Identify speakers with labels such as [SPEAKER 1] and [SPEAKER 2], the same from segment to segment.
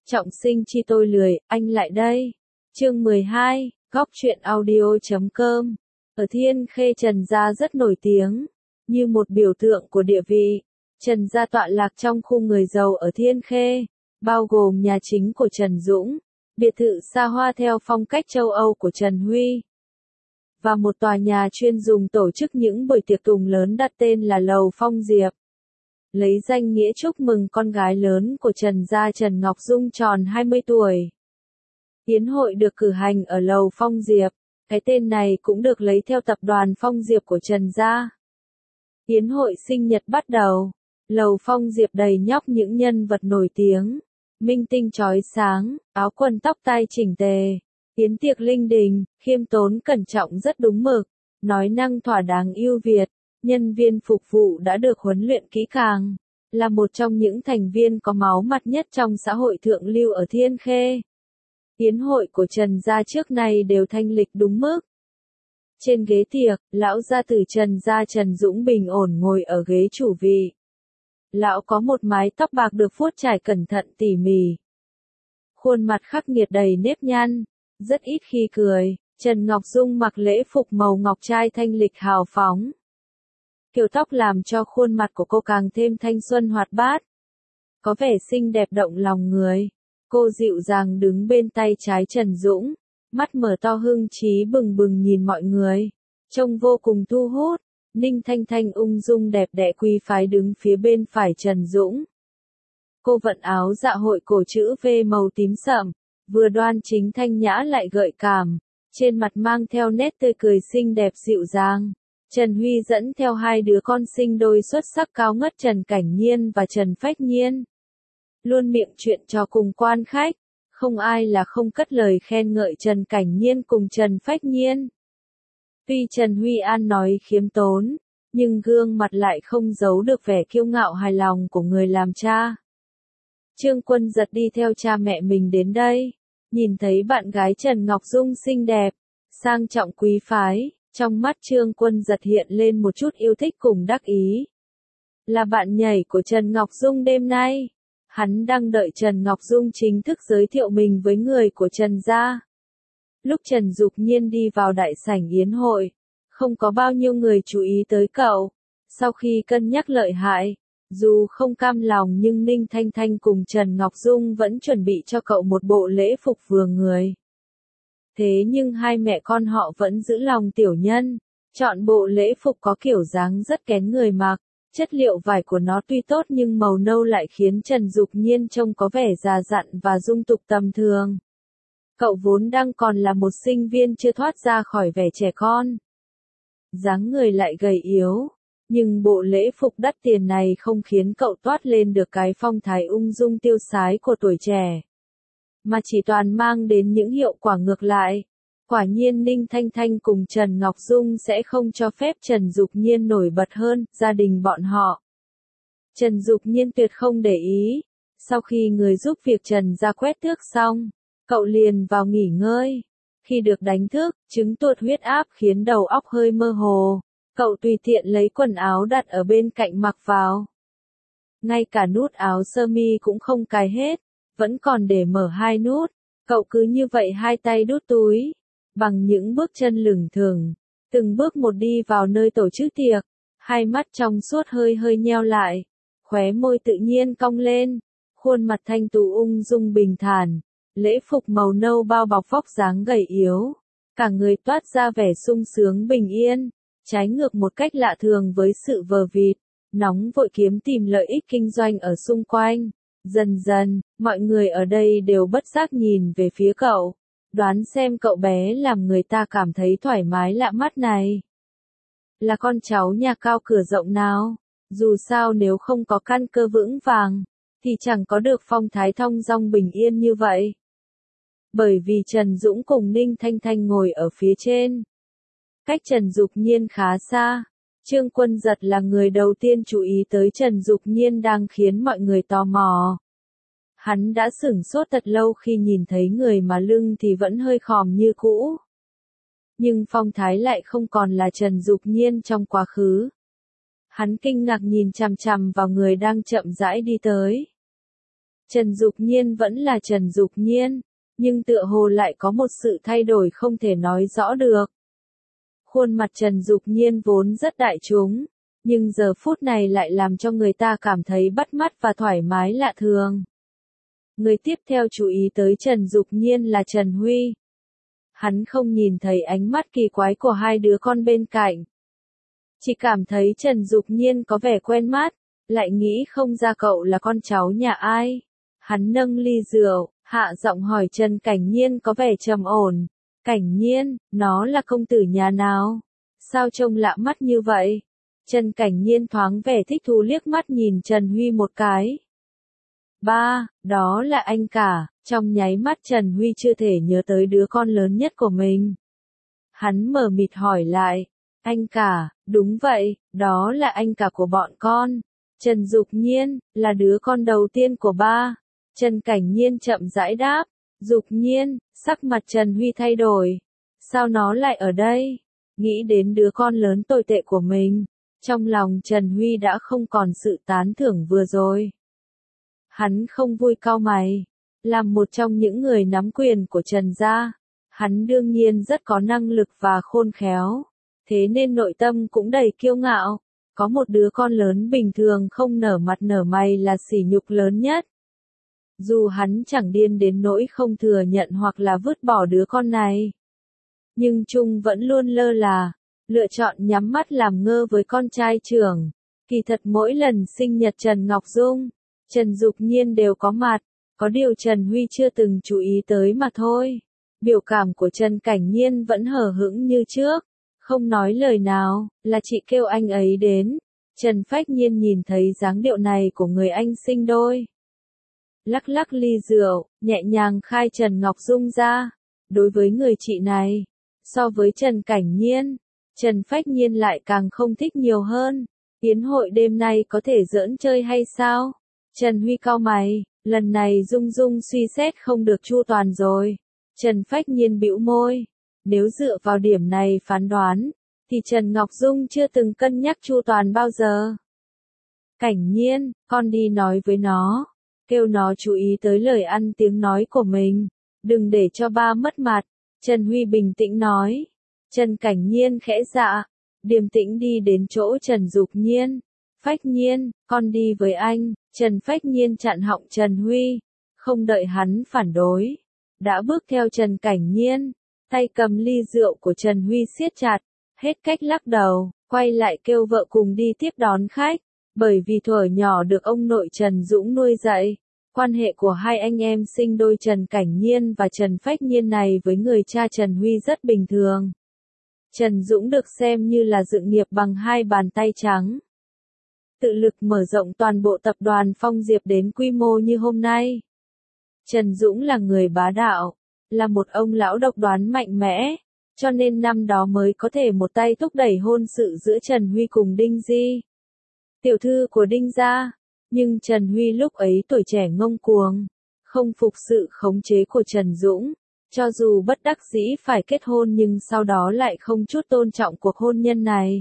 [SPEAKER 1] Trọng sinh chi tôi lười, anh lại đây. Chương 12, góc truyện audio.com. Ở Thiên Khê Trần gia rất nổi tiếng, như một biểu tượng của địa vị. Trần gia tọa lạc trong khu người giàu ở Thiên Khê, bao gồm nhà chính của Trần Dũng, biệt thự xa hoa theo phong cách châu Âu của Trần Huy, và một tòa nhà chuyên dùng tổ chức những buổi tiệc tùng lớn đặt tên là Lầu Phong Diệp, lấy danh nghĩa chúc mừng con gái lớn của Trần gia Trần Ngọc Dung tròn 20 tuổi. Yến hội được cử hành ở Lầu Phong Diệp, cái tên này cũng được lấy theo tập đoàn Phong Diệp của Trần gia. Yến hội sinh nhật bắt đầu, Lầu Phong Diệp đầy nhóc những nhân vật nổi tiếng, minh tinh chói sáng, áo quần tóc tai chỉnh tề. Yến tiệc linh đình, khiêm tốn cẩn trọng rất đúng mực, nói năng thỏa đáng ưu việt, nhân viên phục vụ đã được huấn luyện kỹ càng, là một trong những thành viên có máu mặt nhất trong xã hội thượng lưu ở Thiên Khê. Yến hội của Trần gia trước nay đều thanh lịch đúng mức. Trên ghế tiệc, lão gia tử Trần gia Trần Dũng bình ổn ngồi ở ghế chủ vị. Lão có một mái tóc bạc được vuốt chải cẩn thận tỉ mỉ. Khuôn mặt khắc nghiệt đầy nếp nhăn, rất ít khi cười. Trần Ngọc Dung mặc lễ phục màu ngọc trai thanh lịch hào phóng. Kiểu tóc làm cho khuôn mặt của cô càng thêm thanh xuân hoạt bát, có vẻ xinh đẹp động lòng người. Cô dịu dàng đứng bên tay trái Trần Dũng, mắt mở to hưng trí bừng bừng nhìn mọi người, trông vô cùng thu hút. Ninh Thanh Thanh ung dung đẹp đẽ quý phái đứng phía bên phải Trần Dũng. Cô vận áo dạ hội cổ chữ V màu tím sậm, vừa đoan chính thanh nhã lại gợi cảm, trên mặt mang theo nét tươi cười xinh đẹp dịu dàng. Trần Huy dẫn theo hai đứa con sinh đôi xuất sắc cao ngất Trần Cảnh Nhiên và Trần Phách Nhiên. Luôn miệng chuyện trò cùng quan khách, không ai là không cất lời khen ngợi Trần Cảnh Nhiên cùng Trần Phách Nhiên. Tuy Trần Huy An nói khiêm tốn, nhưng gương mặt lại không giấu được vẻ kiêu ngạo hài lòng của người làm cha. Trương Quân Giật đi theo cha mẹ mình đến đây, nhìn thấy bạn gái Trần Ngọc Dung xinh đẹp, sang trọng quý phái, trong mắt Trương Quân Giật hiện lên một chút yêu thích cùng đắc ý. Là bạn nhảy của Trần Ngọc Dung đêm nay. Hắn đang đợi Trần Ngọc Dung chính thức giới thiệu mình với người của Trần gia. Lúc Trần Dục Nhiên đi vào đại sảnh yến hội, không có bao nhiêu người chú ý tới cậu. Sau khi cân nhắc lợi hại, dù không cam lòng nhưng Ninh Thanh Thanh cùng Trần Ngọc Dung vẫn chuẩn bị cho cậu một bộ lễ phục vừa người. Thế nhưng hai mẹ con họ vẫn giữ lòng tiểu nhân, chọn bộ lễ phục có kiểu dáng rất kén người mặc. Chất liệu vải của nó tuy tốt nhưng màu nâu lại khiến Trần Dục Nhiên trông có vẻ già dặn và dung tục tầm thường. Cậu vốn đang còn là một sinh viên chưa thoát ra khỏi vẻ trẻ con. Dáng người lại gầy yếu, nhưng bộ lễ phục đắt tiền này không khiến cậu toát lên được cái phong thái ung dung tiêu sái của tuổi trẻ, mà chỉ toàn mang đến những hiệu quả ngược lại. Quả nhiên Ninh Thanh Thanh cùng Trần Ngọc Dung sẽ không cho phép Trần Dục Nhiên nổi bật hơn gia đình bọn họ. Trần Dục Nhiên tuyệt không để ý. Sau khi người giúp việc Trần ra quét tước xong, cậu liền vào nghỉ ngơi. Khi được đánh thức, chứng tụt huyết áp khiến đầu óc hơi mơ hồ. Cậu tùy tiện lấy quần áo đặt ở bên cạnh mặc vào. Ngay cả nút áo sơ mi cũng không cài hết, vẫn còn để mở hai nút. Cậu cứ như vậy hai tay đút túi, bằng những bước chân lửng thừng, từng bước một đi vào nơi tổ chức tiệc, hai mắt trong suốt hơi hơi nheo lại, khóe môi tự nhiên cong lên, khuôn mặt thanh tú ung dung bình thản, lễ phục màu nâu bao bọc vóc dáng gầy yếu, cả người toát ra vẻ sung sướng bình yên, trái ngược một cách lạ thường với sự vờ vịt, nóng vội kiếm tìm lợi ích kinh doanh ở xung quanh. Dần dần, mọi người ở đây đều bất giác nhìn về phía cậu, đoán xem cậu bé làm người ta cảm thấy thoải mái lạ mắt này là con cháu nhà cao cửa rộng nào. Dù sao nếu không có căn cơ vững vàng, thì chẳng có được phong thái thong dong bình yên như vậy. Bởi vì Trần Dũng cùng Ninh Thanh Thanh ngồi ở phía trên, cách Trần Dục Nhiên khá xa. Trương Quân Giật là người đầu tiên chú ý tới Trần Dục Nhiên đang khiến mọi người tò mò. Hắn đã sửng sốt thật lâu khi nhìn thấy người mà lưng thì vẫn hơi khòm như cũ. Nhưng phong thái lại không còn là Trần Dục Nhiên trong quá khứ. Hắn kinh ngạc nhìn chằm chằm vào người đang chậm rãi đi tới. Trần Dục Nhiên vẫn là Trần Dục Nhiên, nhưng tựa hồ lại có một sự thay đổi không thể nói rõ được. Khuôn mặt Trần Dục Nhiên vốn rất đại chúng, nhưng giờ phút này lại làm cho người ta cảm thấy bắt mắt và thoải mái lạ thường. Người tiếp theo chú ý tới Trần Dục Nhiên là Trần Huy. Hắn không nhìn thấy ánh mắt kỳ quái của hai đứa con bên cạnh. Chỉ cảm thấy Trần Dục Nhiên có vẻ quen mắt, lại nghĩ không ra cậu là con cháu nhà ai. Hắn nâng ly rượu, hạ giọng hỏi Trần Cảnh Nhiên có vẻ trầm ổn. Cảnh Nhiên, nó là công tử nhà nào? Sao trông lạ mắt như vậy? Trần Cảnh Nhiên thoáng vẻ thích thú liếc mắt nhìn Trần Huy một cái. Ba, đó là anh cả. Trong nháy mắt Trần Huy chưa thể nhớ tới đứa con lớn nhất của mình. Hắn mờ mịt hỏi lại. Anh cả, đúng vậy, đó là anh cả của bọn con. Trần Dục Nhiên, là đứa con đầu tiên của ba. Trần Cảnh Nhiên chậm rãi đáp. Dục Nhiên, sắc mặt Trần Huy thay đổi. Sao nó lại ở đây? Nghĩ đến đứa con lớn tồi tệ của mình. Trong lòng Trần Huy đã không còn sự tán thưởng vừa rồi. Hắn không vui cau mày. Làm một trong những người nắm quyền của Trần gia, hắn đương nhiên rất có năng lực và khôn khéo. Thế nên nội tâm cũng đầy kiêu ngạo. Có một đứa con lớn bình thường không nở mặt nở mày là sỉ nhục lớn nhất. Dù hắn chẳng điên đến nỗi không thừa nhận hoặc là vứt bỏ đứa con này. Nhưng Trung vẫn luôn lơ là, lựa chọn nhắm mắt làm ngơ với con trai trưởng. Kỳ thật mỗi lần sinh nhật Trần Ngọc Dung, Trần Dục Nhiên đều có mặt, có điều Trần Huy chưa từng chú ý tới mà thôi. Biểu cảm của Trần Cảnh Nhiên vẫn hờ hững như trước, không nói lời nào, là chị kêu anh ấy đến. Trần Phách Nhiên nhìn thấy dáng điệu này của người anh sinh đôi. Lắc lắc ly rượu, nhẹ nhàng khai Trần Ngọc Dung ra. Đối với người chị này, so với Trần Cảnh Nhiên, Trần Phách Nhiên lại càng không thích nhiều hơn. Yến hội đêm nay có thể giỡn chơi hay sao? Trần Huy cau mày, lần này Dung Dung suy xét không được chu toàn rồi. Trần Phách Nhiên bĩu môi. Nếu dựa vào điểm này phán đoán, thì Trần Ngọc Dung chưa từng cân nhắc chu toàn bao giờ. Cảnh Nhiên, con đi nói với nó. Kêu nó chú ý tới lời ăn tiếng nói của mình. Đừng để cho ba mất mặt. Trần Huy bình tĩnh nói. Trần Cảnh Nhiên khẽ dạ. Điềm tĩnh đi đến chỗ Trần Dục Nhiên. Phách Nhiên, con đi với anh. Trần Phách Nhiên chặn họng Trần Huy. Không đợi hắn phản đối. Đã bước theo Trần Cảnh Nhiên. Tay cầm ly rượu của Trần Huy siết chặt. Hết cách lắc đầu. Quay lại kêu vợ cùng đi tiếp đón khách. Bởi vì thuở nhỏ được ông nội Trần Dũng nuôi dạy, quan hệ của hai anh em sinh đôi Trần Cảnh Nhiên và Trần Phách Nhiên này với người cha Trần Huy rất bình thường. Trần Dũng được xem như là dựng nghiệp bằng hai bàn tay trắng. Tự lực mở rộng toàn bộ tập đoàn Phong Diệp đến quy mô như hôm nay. Trần Dũng là người bá đạo, là một ông lão độc đoán mạnh mẽ, cho nên năm đó mới có thể một tay thúc đẩy hôn sự giữa Trần Huy cùng Đinh Di, tiểu thư của Đinh gia. Nhưng Trần Huy lúc ấy tuổi trẻ ngông cuồng, không phục sự khống chế của Trần Dũng, cho dù bất đắc dĩ phải kết hôn nhưng sau đó lại không chút tôn trọng cuộc hôn nhân này.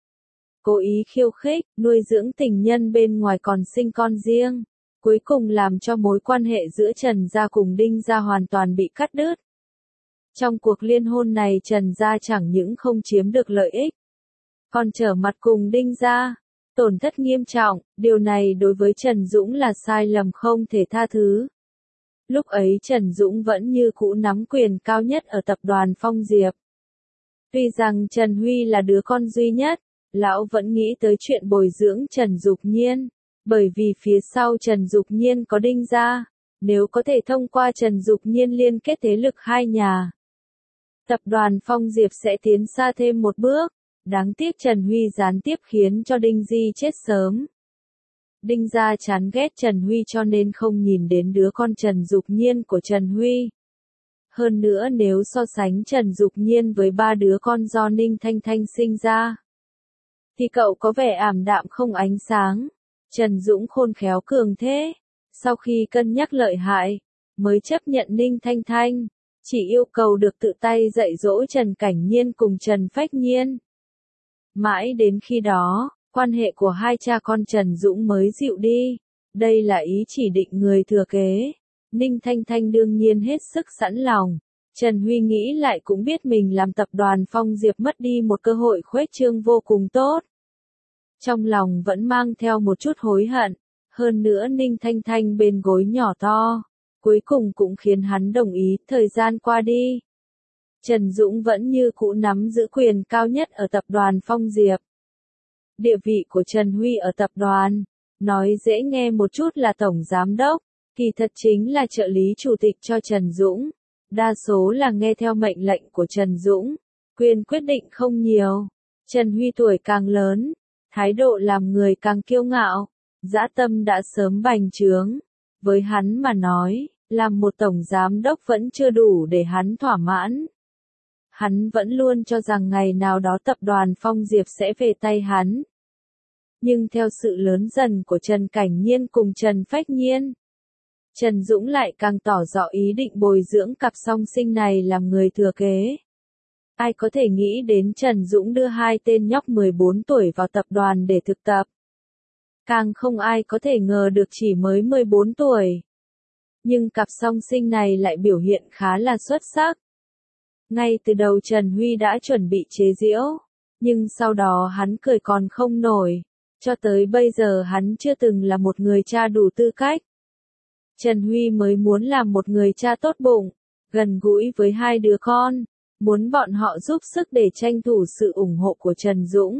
[SPEAKER 1] Cố ý khiêu khích, nuôi dưỡng tình nhân bên ngoài còn sinh con riêng, cuối cùng làm cho mối quan hệ giữa Trần gia cùng Đinh gia hoàn toàn bị cắt đứt. Trong cuộc liên hôn này Trần gia chẳng những không chiếm được lợi ích, còn trở mặt cùng Đinh gia. Tổn thất nghiêm trọng, điều này đối với Trần Dũng là sai lầm không thể tha thứ. Lúc ấy Trần Dũng vẫn như cũ nắm quyền cao nhất ở tập đoàn Phong Diệp. Tuy rằng Trần Huy là đứa con duy nhất, lão vẫn nghĩ tới chuyện bồi dưỡng Trần Dục Nhiên, bởi vì phía sau Trần Dục Nhiên có Đinh gia, nếu có thể thông qua Trần Dục Nhiên liên kết thế lực hai nhà, tập đoàn Phong Diệp sẽ tiến xa thêm một bước. Đáng tiếc Trần Huy gián tiếp khiến cho Đinh Di chết sớm. Đinh gia chán ghét Trần Huy cho nên không nhìn đến đứa con Trần Dục Nhiên của Trần Huy. Hơn nữa nếu so sánh Trần Dục Nhiên với ba đứa con do Ninh Thanh Thanh sinh ra, thì cậu có vẻ ảm đạm không ánh sáng. Trần Dũng khôn khéo cường thế, sau khi cân nhắc lợi hại, mới chấp nhận Ninh Thanh Thanh, chỉ yêu cầu được tự tay dạy dỗ Trần Cảnh Nhiên cùng Trần Phách Nhiên. Mãi đến khi đó, quan hệ của hai cha con Trần Dũng mới dịu đi. Đây là ý chỉ định người thừa kế. Ninh Thanh Thanh đương nhiên hết sức sẵn lòng. Trần Huy nghĩ lại cũng biết mình làm tập đoàn Phong Diệp mất đi một cơ hội khuếch trương vô cùng tốt. Trong lòng vẫn mang theo một chút hối hận. Hơn nữa Ninh Thanh Thanh bên gối nhỏ to. Cuối cùng cũng khiến hắn đồng ý. Thời gian qua đi, Trần Dũng vẫn như cũ nắm giữ quyền cao nhất ở tập đoàn Phong Diệp. Địa vị của Trần Huy ở tập đoàn, nói dễ nghe một chút là tổng giám đốc, kỳ thật chính là trợ lý chủ tịch cho Trần Dũng. Đa số là nghe theo mệnh lệnh của Trần Dũng, quyền quyết định không nhiều. Trần Huy tuổi càng lớn, thái độ làm người càng kiêu ngạo, dã tâm đã sớm bành trướng. Với hắn mà nói, làm một tổng giám đốc vẫn chưa đủ để hắn thỏa mãn. Hắn vẫn luôn cho rằng ngày nào đó tập đoàn Phong Diệp sẽ về tay hắn. Nhưng theo sự lớn dần của Trần Cảnh Nhiên cùng Trần Phách Nhiên, Trần Dũng lại càng tỏ rõ ý định bồi dưỡng cặp song sinh này làm người thừa kế. Ai có thể nghĩ đến Trần Dũng đưa hai tên nhóc 14 tuổi vào tập đoàn để thực tập. Càng không ai có thể ngờ được chỉ mới 14 tuổi. Nhưng cặp song sinh này lại biểu hiện khá là xuất sắc. Ngay từ đầu Trần Huy đã chuẩn bị chế giễu, nhưng sau đó hắn cười còn không nổi. Cho tới bây giờ hắn chưa từng là một người cha đủ tư cách. Trần Huy mới muốn làm một người cha tốt bụng, gần gũi với hai đứa con, muốn bọn họ giúp sức để tranh thủ sự ủng hộ của Trần Dũng.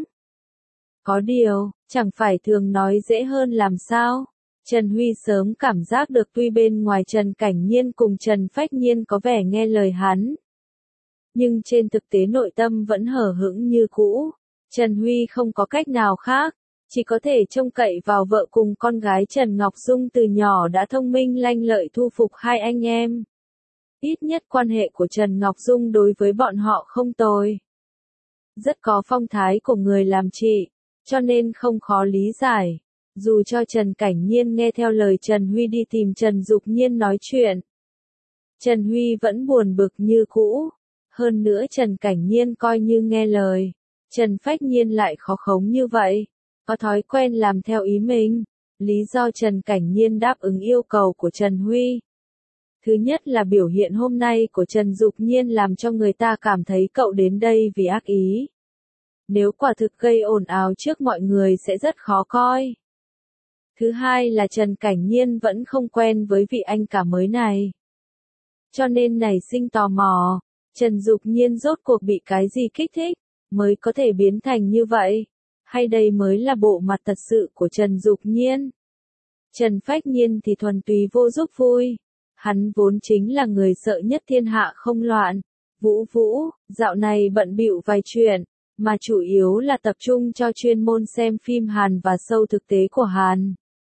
[SPEAKER 1] Có điều, chẳng phải thường nói dễ hơn làm sao? Trần Huy sớm cảm giác được tuy bên ngoài Trần Cảnh Nhiên cùng Trần Phách Nhiên có vẻ nghe lời hắn, nhưng trên thực tế nội tâm vẫn hờ hững như cũ. Trần Huy không có cách nào khác, chỉ có thể trông cậy vào vợ cùng con gái Trần Ngọc Dung từ nhỏ đã thông minh lanh lợi thu phục hai anh em. Ít nhất quan hệ của Trần Ngọc Dung đối với bọn họ không tồi. Rất có phong thái của người làm chị, cho nên không khó lý giải. Dù cho Trần Cảnh Nhiên nghe theo lời Trần Huy đi tìm Trần Dục Nhiên nói chuyện, Trần Huy vẫn buồn bực như cũ. Hơn nữa Trần Cảnh Nhiên coi như nghe lời, Trần Phách Nhiên lại khó khống như vậy, có thói quen làm theo ý mình. Lý do Trần Cảnh Nhiên đáp ứng yêu cầu của Trần Huy. Thứ nhất là biểu hiện hôm nay của Trần Dục Nhiên làm cho người ta cảm thấy cậu đến đây vì ác ý. Nếu quả thực gây ồn ào trước mọi người sẽ rất khó coi. Thứ hai là Trần Cảnh Nhiên vẫn không quen với vị anh cả mới này. Cho nên nảy sinh tò mò, Trần Dục Nhiên rốt cuộc bị cái gì kích thích, mới có thể biến thành như vậy? Hay đây mới là bộ mặt thật sự của Trần Dục Nhiên? Trần Phách Nhiên thì thuần túy vô giúp vui. Hắn vốn chính là người sợ nhất thiên hạ không loạn. Vũ Vũ, dạo này bận bịu vài chuyện, mà chủ yếu là tập trung cho chuyên môn xem phim Hàn và show thực tế của Hàn.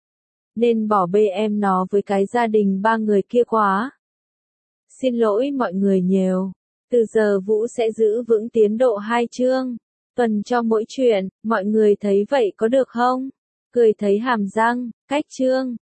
[SPEAKER 1] Nên bỏ bê em nó với cái gia đình ba người kia quá. Xin lỗi mọi người nhiều. Từ giờ Vũ sẽ giữ vững tiến độ 2 chương tuần cho mỗi chuyện, mọi người thấy vậy có được không? Cười thấy hàm răng, cách chương.